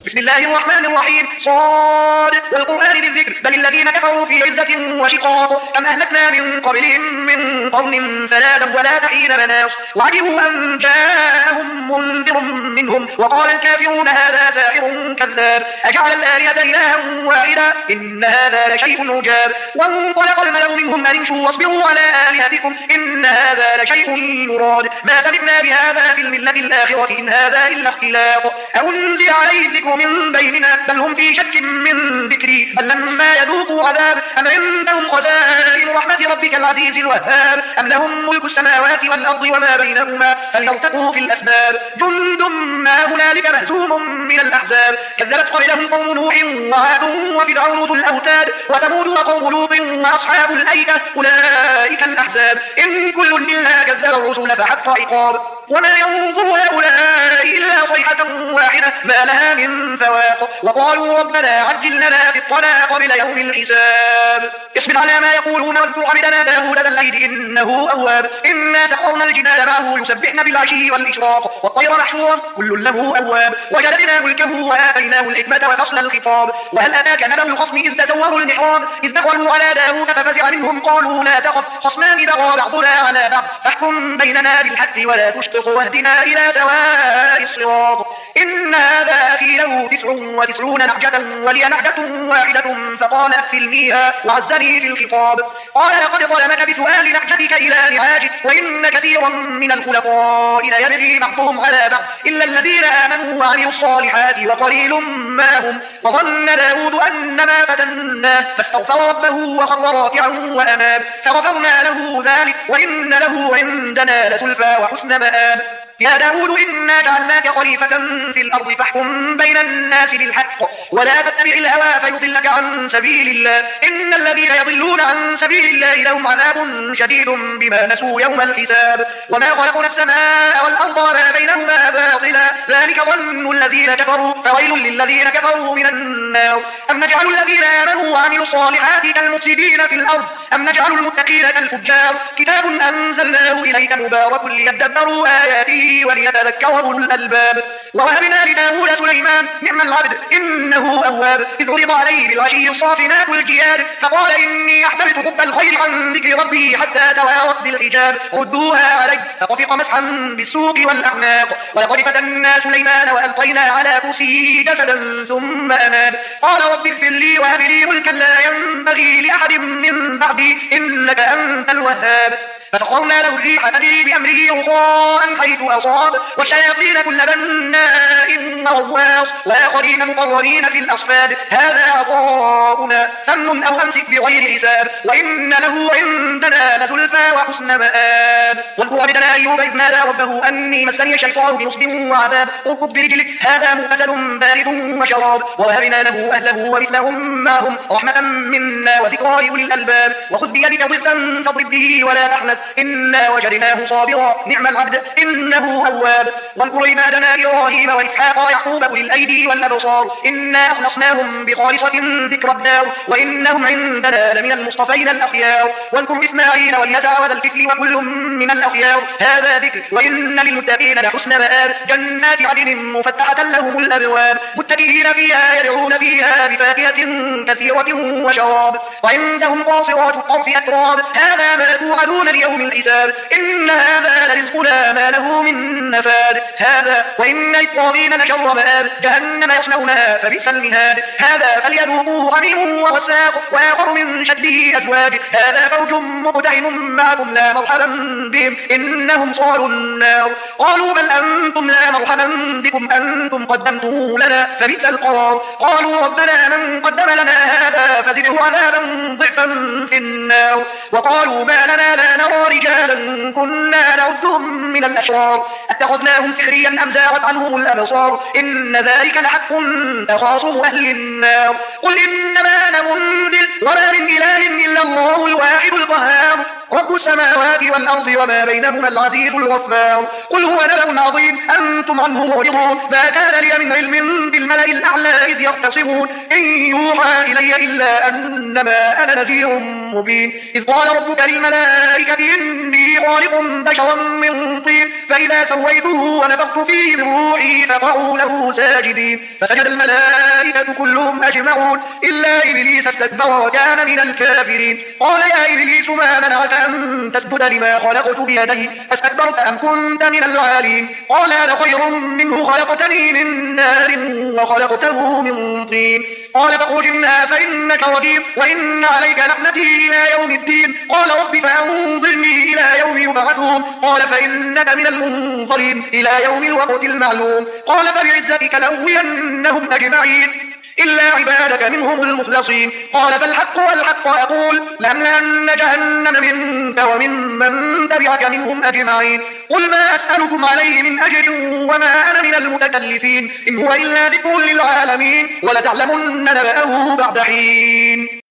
بسم الله الرحمن الرحيم. صاد والقرآن ذي الذكر بل الذين كفروا في عزة وشقاق كم أهلكنا من قبلهم من قرن فنادوا ولا تحين مناص وعجبوا أن جاءهم منذر منهم وقال الكافرون هذا ساحر كذاب أجعل الآلهة إلها واحدا إن هذا لشيء عجاب وانطلق الملأ منهم أن امشوا واصبروا على آلهتكم إن هذا لشيء يراد ما سمعنا بهذا في الملة الآخرة إن هذا إلا اختلاق أنزل عليه الذكر من بيننا بل هم في شك من ذكري بل لما يذوقوا عذاب أم عندهم خزائن رحمة ربك العزيز الوهاب أم لهم ملك السماوات والأرض وما بينهما فليرتقوا في الأسباب جند ما هنالك مهزوم من الأحزاب كذبت قبلهم قوم نوح وعاد وفرعون ذو الأوتاد وثمود وقوم لوط وأصحاب الأيكة أولئك الأحزاب إن كل إلا كذب الرسل فحق عقاب وما ينظر هؤلاء إلا صيحة واحدة ما لها من فواق وقالوا ربنا عجل لنا قطنا قبل يوم الحساب اصبر على ما يقولون واذكر عبدنا داود ذا الأيد إنه أواب إنا سخرنا الجبال معه يسبحن بالعشي والإشراق والطير محشورا كل له أواب وجلبنا ملكه وآتيناه الحكمة وفصل الخطاب وهل أتاك نبأ الخصم إذ تسوروا المحراب إذ دخلوا على داود ففزع منهم قالوا لا تخف خصمان بغى بعضنا على بعض فاحكم بيننا بالحق ولا تشطط واهدنا إلى سواء الصراط إن هذا أخي له 99 نعجة ولي نعجة واحدة فقال أكفلنيها وعزني في الخطاب قال لقد ظلمك بسؤال نعجتك إلى نعاجك وإن كثيرا من الخلطاء ليبغي بعضهم على بعض إلا الذين آمنوا وعملوا الصالحات وقليل ما هم وظن داود أنما فتناه فاستغفر ربه وخر راكعا وأناب فغفرنا له ذلك وإن له عندنا لزلفى وحسن مآب يا داود إنا جعلناك خليفة في الأرض فاحكم بين الناس بالحق ولا تتبع الهوى فيضلك عن سبيل الله إن الذين يضلون عن سبيل الله لهم عذاب شديد بما نسوا يوم الحساب وما خلقنا السماء والأرض وما بينهما باطلا ذلك ظن الذين كفروا فويل للذين كفروا من النار أم نجعل الذين آمنوا وعملوا الصالحات كالمفسدين في الأرض أم نجعل المتقين كالفجار كتاب أنزلناه إليك مبارك ليدبروا آياته وليتذكر أولو الألباب ووهبنا لداود سليمان نعم العبد إنه أواب إذ عرض عليه بالعشي الصافنات الجياد فقال إني أحببت حب الخير عن ذكر ربي حتى توارت بالحجاب ردوها علي فطفق مسحا بالسوق والأعناق ولقد فتنا سليمان وألقينا على كرسيه جسدا ثم أناب قال رب اغفر لي وهب لي ملكا لا ينبغي لأحد من بعدي إنك أنت الوهاب فسخرنا له الريح تجري بأمره رخاء حيث أصاب والشياطين كل بناء وغواص وآخرين مقررين في الأصفاد هذا عطاؤنا فمن أو أمسك بغير حساب وإن له عندنا لزلفى وحسن مآب واذكر عبدنا أيوب إذ نادى ربه أني مسني الشيطان بنصب وعذاب اركض برجلك هذا مغتسل بارد وشراب ووهبنا له أهله ومثلهم معهم رحمة منا وذكرى لأولي الألباب وخذ بيدك ضغثا فاضرب به ولا تحنث إنا وجدناه صابرا نعم العبد إنه أواب واذكر عبادنا إبراهيم وإسحاق ويعقوب أولي الأيدي والأبصار إنا أخلصناهم بخالصة ذكر الدار وإنهم عندنا لمن المصطفين الأخيار واذكر إسماعيل واليسع وذا الكفل وكل من الأخيار هذا ذكر وإن للمتقين لحسن مآب جنات عدن مفتحة لهم الأبواب متكئين فيها يدعون فيها بفاكهة كثيرة وشراب وعندهم قاصرات الطرف أتراب هذا ما توعدون ليوم الحساب إن هذا لرزقنا ما له من نفاد هذا وإن للطاغين لشر مآب جهنم يصلونها فبئس المهاد هذا فليذوقوه حميم وغساق وآخر من شكله أزواج هذا فوج مقتحم معكم لا مرحبا بهم إنهم صالوا النار قالوا بل أنتم لا مرحبا بكم أنتم قدمتموه لنا فبئس القرار قالوا ربنا من قدم لنا هذا فزده عذابا ضعفا في النار وقالوا ما لنا لا نرى رجالا كنا نعدهم من الأشرار اتخذناهم سحريا أم زاغت عنهم الأبصار إن ذلك لحق تخاصم أهل النار قل إنما أنا منذر وما من إله إلا الله الواحد القهار رب السماوات والأرض وما بينهما العزيز الغفار. قل هو نبأ عظيم أنتم عنه معرضون. ما كان لي من علم بالملأ الأعلى إذ يختصمون إن يوحى إلي إلا أنما أنا نذير مبين. إذ قال ربك للملائكة إني خالق بشرا من طين فإذا سويته ونفخت فيه من روحي فقعوا له ساجدين فسجد الملائكة كلهم أجمعون إلا إبليس استكبر وكان من الكافرين. قال يا إبليس ما منعك أن تسجد لما خلقت بيدي أستكبرت أم كنت من العالين؟ قال أنا خير منه خلقتني من نار وخلقته من طين. قال فاخرج منها فإنك رجيم وإن عليك لعنتي إلى يوم الدين. قال رب فأنظرني إلى يوم يبعثون. قال فإنك من المنظرين إلى يوم الوقت المعلوم. قال فبعزتك لأغوينهم أجمعين إلا عبادك منهم المخلصين. قال فالحق والحق أقول لأملأن جهنم منك وممن تبعك منهم أجمعين. قل ما أسألكم عليه من أجر وما أنا من المتكلفين إن هو إلا ذكر للعالمين ولتعلمن نبأه بعد حين.